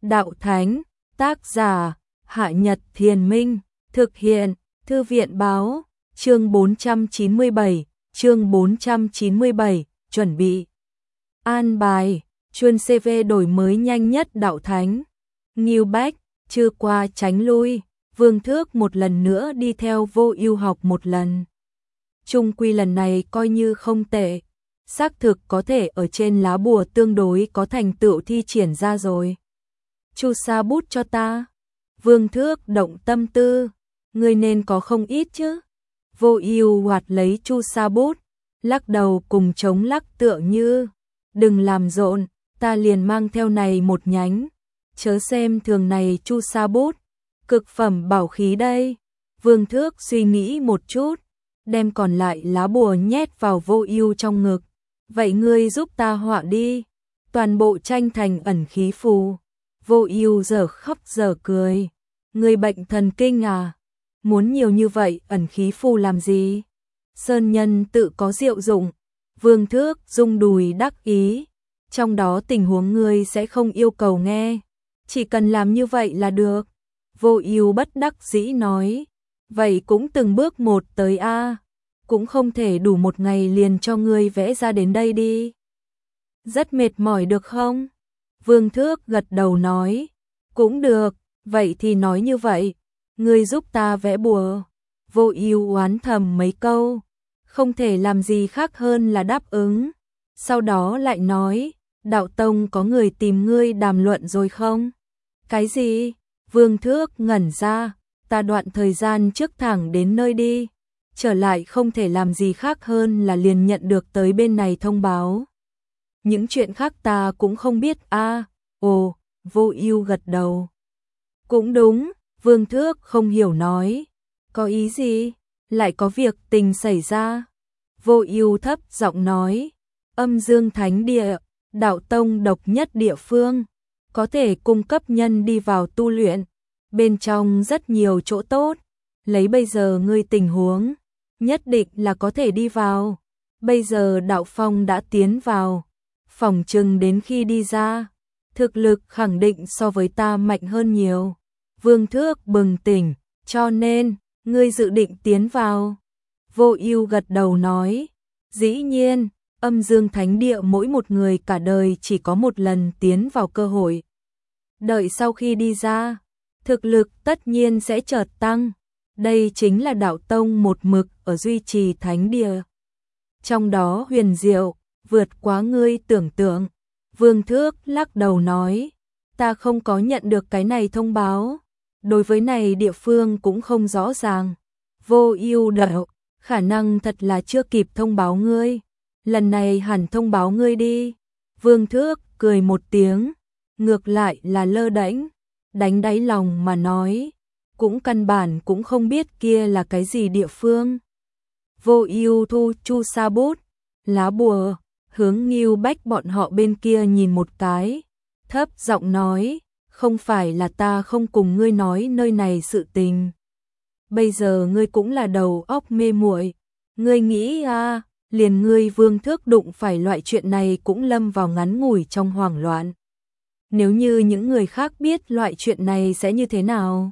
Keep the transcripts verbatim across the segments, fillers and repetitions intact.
Đạo Thánh, tác giả, Hạ Nhật Thiền Minh, thực hiện, Thư viện Báo, chương bốn trăm chín mươi bảy, chương bốn trăm chín mươi bảy, chuẩn bị. An bài, chuyên xê vê đổi mới nhanh nhất Đạo Thánh. Nghiêu Bách, chưa qua tránh lui, Vương Thước một lần nữa đi theo Vô Ưu học một lần. Chung quy lần này coi như không tệ, xác thực có thể ở trên lá bùa tương đối có thành tựu thi triển ra rồi. Chu sa bút cho ta. Vương Thước động tâm tư, ngươi nên có không ít chứ. Vô Ưu hoạt lấy chu sa bút, lắc đầu cùng chống lắc tựa như, đừng làm rộn, ta liền mang theo này một nhánh, chớ xem thường này chu sa bút, cực phẩm bảo khí đây. Vương Thước suy nghĩ một chút, đem còn lại lá bùa nhét vào Vô Ưu trong ngực. Vậy ngươi giúp ta họa đi, toàn bộ tranh thành ẩn khí phù. Vô Ưu giờ khóc giờ cười, ngươi bệnh thần kinh à? Muốn nhiều như vậy ẩn khí phù làm gì? Sơn nhân tự có diệu dụng. Vương Thước rung đùi đắc ý, trong đó tình huống ngươi sẽ không yêu cầu nghe, chỉ cần làm như vậy là được. Vô Ưu bất đắc dĩ nói, vậy cũng từng bước một tới a, cũng không thể đủ một ngày liền cho ngươi vẽ ra đến đây đi. Rất mệt mỏi được không? Vương Thước gật đầu nói, cũng được, vậy thì nói như vậy, ngươi giúp ta vẽ bùa. Vô Ưu oán thầm mấy câu, không thể làm gì khác hơn là đáp ứng. Sau đó lại nói, Đạo Tông có người tìm ngươi đàm luận rồi không? Cái gì? Vương Thước ngẩn ra, ta đoạn thời gian trước thẳng đến nơi đi, trở lại không thể làm gì khác hơn là liền nhận được tới bên này thông báo. Những chuyện khác ta cũng không biết a. À, ồ, Vô Ưu gật đầu. Cũng đúng, Vương Thước không hiểu nói. Có ý gì? Lại có việc tình xảy ra? Vô Ưu thấp giọng nói, Âm Dương Thánh Địa, Đạo Tông độc nhất địa phương, có thể cung cấp nhân đi vào tu luyện, bên trong rất nhiều chỗ tốt, lấy bây giờ ngươi tình huống, nhất định là có thể đi vào. Bây giờ Đạo Phong đã tiến vào, phỏng chừng đến khi đi ra, thực lực khẳng định so với ta mạnh hơn nhiều. Vương Thước bừng tỉnh, cho nên, ngươi dự định tiến vào. Vô Ưu gật đầu nói, dĩ nhiên, Âm Dương Thánh Địa mỗi một người cả đời chỉ có một lần tiến vào cơ hội. Đợi sau khi đi ra, thực lực tất nhiên sẽ chợt tăng. Đây chính là Đạo Tông một mực ở duy trì Thánh Địa. Trong đó huyền diệu, vượt quá ngươi tưởng tượng. Vương Thước lắc đầu nói, ta không có nhận được cái này thông báo. Đối với này địa phương cũng không rõ ràng. Vô Ưu đạo, khả năng thật là chưa kịp thông báo ngươi. Lần này hẳn thông báo ngươi đi. Vương Thước cười một tiếng, ngược lại là lơ đễnh, đánh đáy lòng mà nói, cũng căn bản cũng không biết kia là cái gì địa phương. Vô Ưu thu chu sa bút, lá bùa, hướng Nghiêu Bách bọn họ bên kia nhìn một cái, thấp giọng nói, không phải là ta không cùng ngươi nói nơi này sự tình. Bây giờ ngươi cũng là đầu óc mê muội, ngươi nghĩ a, à, liền ngươi Vương Thước đụng phải loại chuyện này cũng lâm vào ngắn ngủi trong hoảng loạn. Nếu như những người khác biết loại chuyện này sẽ như thế nào?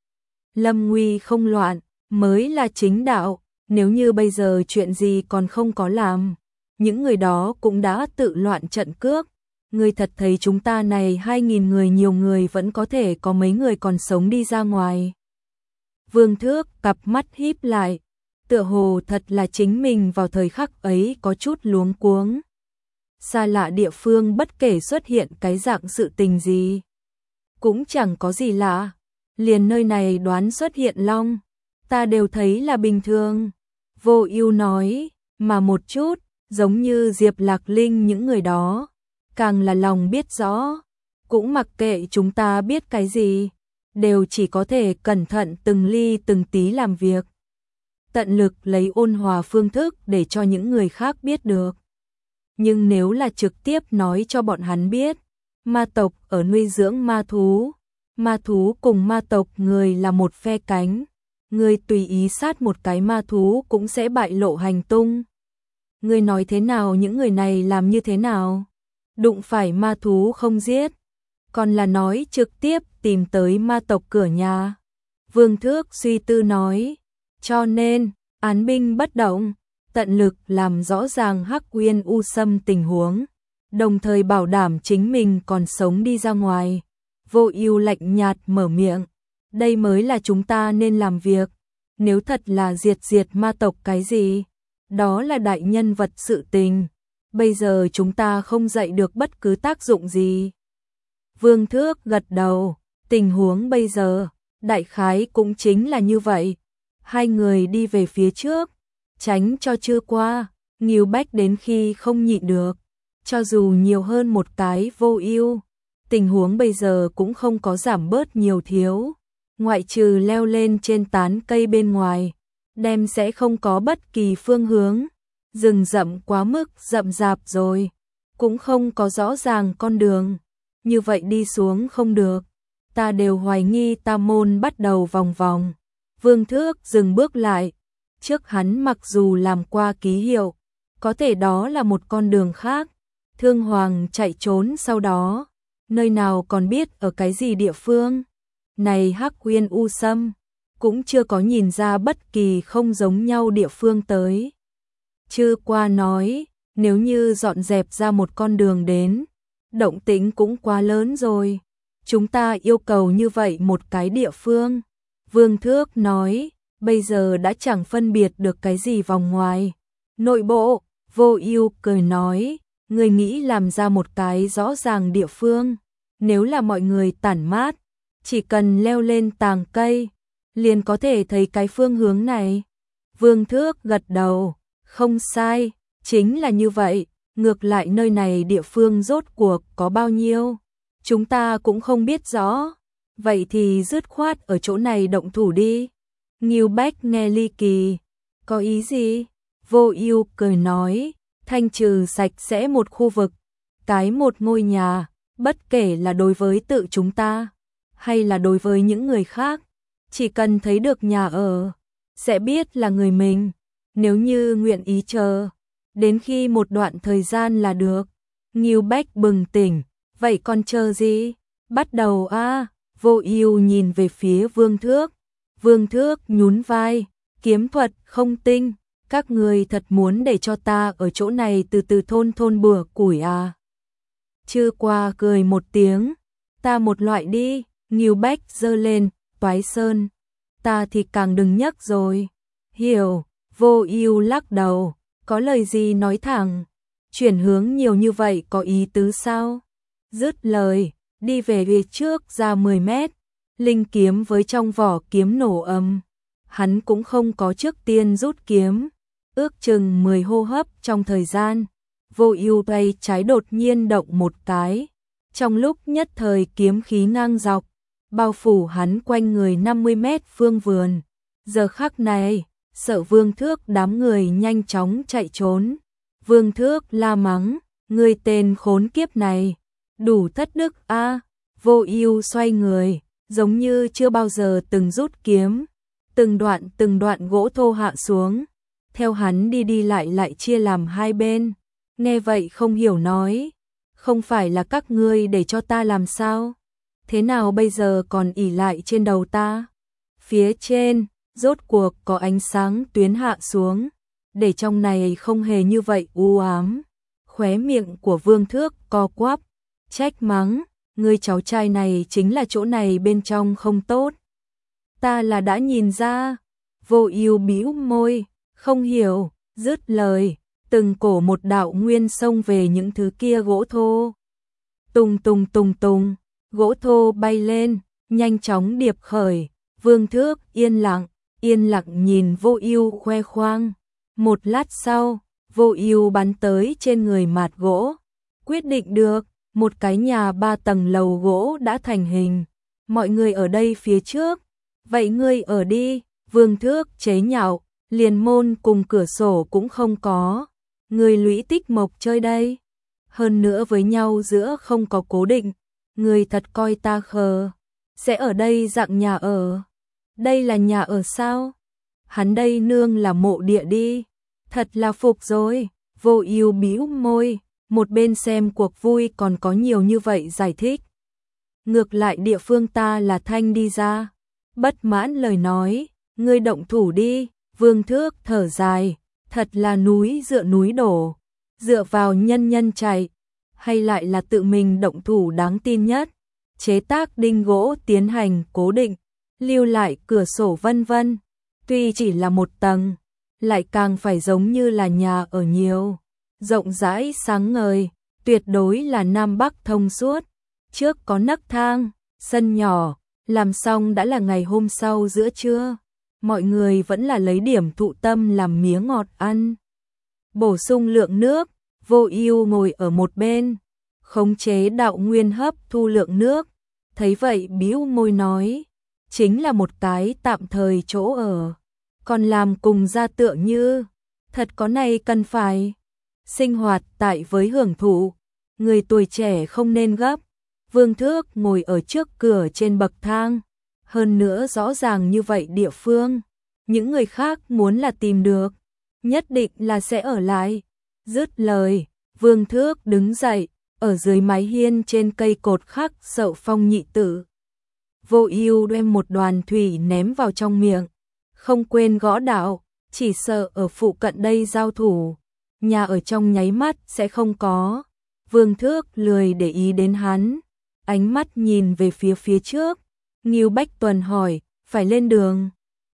Lâm nguy không loạn, mới là chính đạo, nếu như bây giờ chuyện gì còn không có làm, những người đó cũng đã tự loạn trận cước. Ngươi thật thấy chúng ta này hai nghìn người nhiều người vẫn có thể có mấy người còn sống đi ra ngoài. Vương Thước cặp mắt híp lại, tựa hồ thật là chính mình vào thời khắc ấy có chút luống cuống. Xa lạ địa phương bất kể xuất hiện cái dạng sự tình gì, cũng chẳng có gì lạ, liền nơi này đoán xuất hiện long, ta đều thấy là bình thường. Vô Ưu nói, mà một chút, giống như Diệp Lạc Linh những người đó, càng là lòng biết rõ, cũng mặc kệ chúng ta biết cái gì, đều chỉ có thể cẩn thận từng ly từng tí làm việc, tận lực lấy ôn hòa phương thức để cho những người khác biết được. Nhưng nếu là trực tiếp nói cho bọn hắn biết, ma tộc ở nuôi dưỡng ma thú, ma thú cùng ma tộc người là một phe cánh, người tùy ý sát một cái ma thú cũng sẽ bại lộ hành tung. Người nói thế nào những người này làm như thế nào? Đụng phải ma thú không giết, còn là nói trực tiếp tìm tới ma tộc cửa nhà. Vương Thước suy tư nói, cho nên, án binh bất động, tận lực làm rõ ràng Hắc Uyên U Sâm tình huống, đồng thời bảo đảm chính mình còn sống đi ra ngoài. Vô Ưu lạnh nhạt mở miệng, đây mới là chúng ta nên làm việc, nếu thật là diệt diệt ma tộc cái gì, đó là đại nhân vật sự tình, bây giờ chúng ta không dạy được bất cứ tác dụng gì. Vương Thước gật đầu, tình huống bây giờ, đại khái cũng chính là như vậy. Hai người đi về phía trước, tránh cho chưa qua, Ngưu Bách đến khi không nhịn được, cho dù nhiều hơn một cái Vô Ưu, tình huống bây giờ cũng không có giảm bớt nhiều thiếu, ngoại trừ leo lên trên tán cây bên ngoài, đem sẽ không có bất kỳ phương hướng, rừng rậm quá mức rậm rạp rồi, cũng không có rõ ràng con đường, như vậy đi xuống không được, ta đều hoài nghi Tam môn bắt đầu vòng vòng. Vương Thước dừng bước lại, trước hắn mặc dù làm qua ký hiệu, có thể đó là một con đường khác, Thương Hoàng chạy trốn sau đó, nơi nào còn biết ở cái gì địa phương. Này Hắc Uyên U Sâm, cũng chưa có nhìn ra bất kỳ không giống nhau địa phương tới. Chư qua nói, nếu như dọn dẹp ra một con đường đến, động tĩnh cũng quá lớn rồi. Chúng ta yêu cầu như vậy một cái địa phương. Vương Thước nói, bây giờ đã chẳng phân biệt được cái gì vòng ngoài. Nội bộ, Vô Ưu cười nói, người nghĩ làm ra một cái rõ ràng địa phương. Nếu là mọi người tản mát, chỉ cần leo lên tàng cây, liền có thể thấy cái phương hướng này. Vương Thước gật đầu, không sai, chính là như vậy, ngược lại nơi này địa phương rốt cuộc có bao nhiêu, chúng ta cũng không biết rõ, vậy thì dứt khoát ở chỗ này động thủ đi. Ngưu Bách nghe ly kỳ, có ý gì? Vô Ưu cười nói, thanh trừ sạch sẽ một khu vực, cái một ngôi nhà, bất kể là đối với tự chúng ta, hay là đối với những người khác, chỉ cần thấy được nhà ở, sẽ biết là người mình, nếu như nguyện ý chờ, đến khi một đoạn thời gian là được. Ngưu Bách bừng tỉnh, vậy còn chờ gì? Bắt đầu a. À? Vô Ưu nhìn về phía Vương Thước. Vương Thước nhún vai, kiếm thuật không tinh, các người thật muốn để cho ta ở chỗ này từ từ thôn thôn bừa củi à? Chư qua cười một tiếng, ta một loại đi. Ngưu Bách giơ lên, Toái Sơn, ta thì càng đừng nhắc rồi. Hiểu. Vô Ưu lắc đầu, có lời gì nói thẳng, chuyển hướng nhiều như vậy có ý tứ sao? Dứt lời, đi về phía trước ra mười mét, linh kiếm với trong vỏ kiếm nổ ầm. Hắn cũng không có trước tiên rút kiếm, ước chừng mười hô hấp trong thời gian, Vô Ưu tay trái đột nhiên động một cái, trong lúc nhất thời kiếm khí ngang dọc, bao phủ hắn quanh người năm mươi mét phương vườn. Giờ khắc này, sợ Vương Thước đám người nhanh chóng chạy trốn. Vương Thước la mắng, ngươi tên khốn kiếp này, đủ thất đức a. À. Vô Ưu xoay người, giống như chưa bao giờ từng rút kiếm, từng đoạn từng đoạn gỗ thô hạ xuống, theo hắn đi đi lại lại chia làm hai bên. Nghe vậy không hiểu nói, không phải là các ngươi để cho ta làm sao? Thế nào bây giờ còn ỷ lại trên đầu ta? Phía trên, rốt cuộc có ánh sáng tuyến hạ xuống, để trong này không hề như vậy u ám. Khóe miệng của Vương Thước co quắp, trách mắng, ngươi cháu trai này chính là chỗ này bên trong không tốt. Ta là đã nhìn ra. Vô Ưu bĩu môi, không hiểu, dứt lời, từng cổ một đạo nguyên xông về những thứ kia gỗ thô. Tùng tùng tùng tùng, gỗ thô bay lên, nhanh chóng điệp khởi. Vương Thước yên lặng, yên lặng nhìn Vô Ưu khoe khoang. Một lát sau, Vô Ưu bắn tới trên người mạt gỗ, quyết định được, một cái nhà ba tầng lầu gỗ đã thành hình. Mọi người ở đây phía trước, vậy ngươi ở đi. Vương Thước chế nhạo, liền môn cùng cửa sổ cũng không có, ngươi lũy tích mộc chơi đây. Hơn nữa với nhau giữa không có cố định, ngươi thật coi ta khờ, sẽ ở đây dạng nhà ở. Đây là nhà ở sao? Hắn đây nương là mộ địa đi. Thật là phục rồi. Vô Ưu bĩu môi, một bên xem cuộc vui còn có nhiều như vậy giải thích. ngược lại địa phương ta là thanh đi ra. Bất mãn lời nói, ngươi động thủ đi, Vương Thước thở dài, thật là núi dựa núi đổ, dựa vào nhân nhân chạy, hay lại là tự mình động thủ đáng tin nhất, chế tác đinh gỗ tiến hành cố định, lưu lại cửa sổ vân vân, tuy chỉ là một tầng, lại càng phải giống như là nhà ở nhiều, rộng rãi sáng ngời, tuyệt đối là Nam Bắc thông suốt, trước có nấc thang, sân nhỏ, làm xong đã là ngày hôm sau giữa trưa, mọi người vẫn là lấy điểm thụ tâm làm miếng ngọt ăn. Bổ sung lượng nước, Vô Ưu ngồi ở một bên, khống chế đạo nguyên hấp thu lượng nước, thấy vậy bĩu môi nói, chính là một cái tạm thời chỗ ở, còn làm cùng ra tựa như, thật có này cần phải. Sinh hoạt tại với hưởng thụ, người tuổi trẻ không nên gấp. Vương Thước ngồi ở trước cửa trên bậc thang, hơn nữa rõ ràng như vậy địa phương, những người khác muốn là tìm được, nhất định là sẽ ở lại. Dứt lời, Vương Thước đứng dậy, ở dưới mái hiên trên cây cột khắc Sậu Phong nhị tử. Vô Ưu đem một đoàn thủy ném vào trong miệng, không quên gõ đạo, chỉ sợ ở phụ cận đây giao thủ, nhà ở trong nháy mắt sẽ không có. Vương Thước lười để ý đến hắn, ánh mắt nhìn về phía phía trước. Ngưu Bách Tuần hỏi, phải lên đường?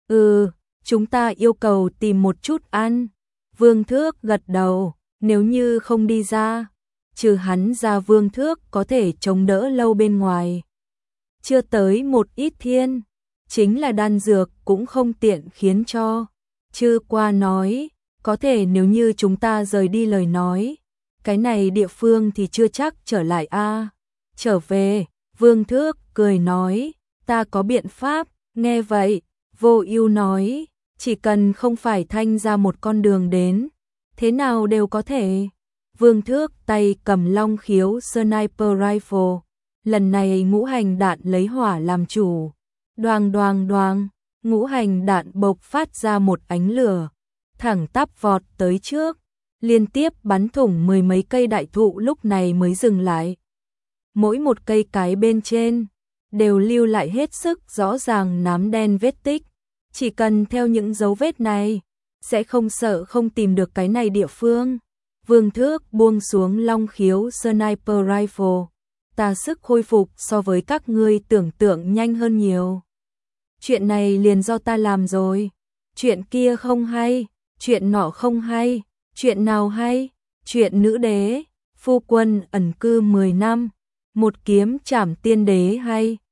Ừ, chúng ta yêu cầu tìm một chút ăn. Vương Thước gật đầu, nếu như không đi ra, trừ hắn ra Vương Thước có thể chống đỡ lâu bên ngoài. Chưa tới một ít thiên, chính là đan dược cũng không tiện khiến cho. Chư qua nói, có thể nếu như chúng ta rời đi lời nói, cái này địa phương thì chưa chắc trở lại a. Trở về, Vương Thước cười nói, ta có biện pháp. Nghe vậy, Vô Ưu nói, chỉ cần không phải thanh ra một con đường đến, thế nào đều có thể. Vương Thước tay cầm long khiếu sniper rifle, lần này ngũ hành đạn lấy hỏa làm chủ. Đoàng đoàng đoàng, ngũ hành đạn bộc phát ra một ánh lửa, thẳng tắp vọt tới trước, liên tiếp bắn thủng mười mấy cây đại thụ lúc này mới dừng lại. Mỗi một cây cái bên trên đều lưu lại hết sức rõ ràng nám đen vết tích, chỉ cần theo những dấu vết này, sẽ không sợ không tìm được cái này địa phương. Vương Thước buông xuống long khiếu sniper rifle, ta sức khôi phục so với các ngươi tưởng tượng nhanh hơn nhiều. Chuyện này liền do ta làm rồi, chuyện kia không hay, chuyện nọ không hay, chuyện nào hay, chuyện nữ đế, phu quân ẩn cư mười năm, một kiếm trảm tiên đế hay.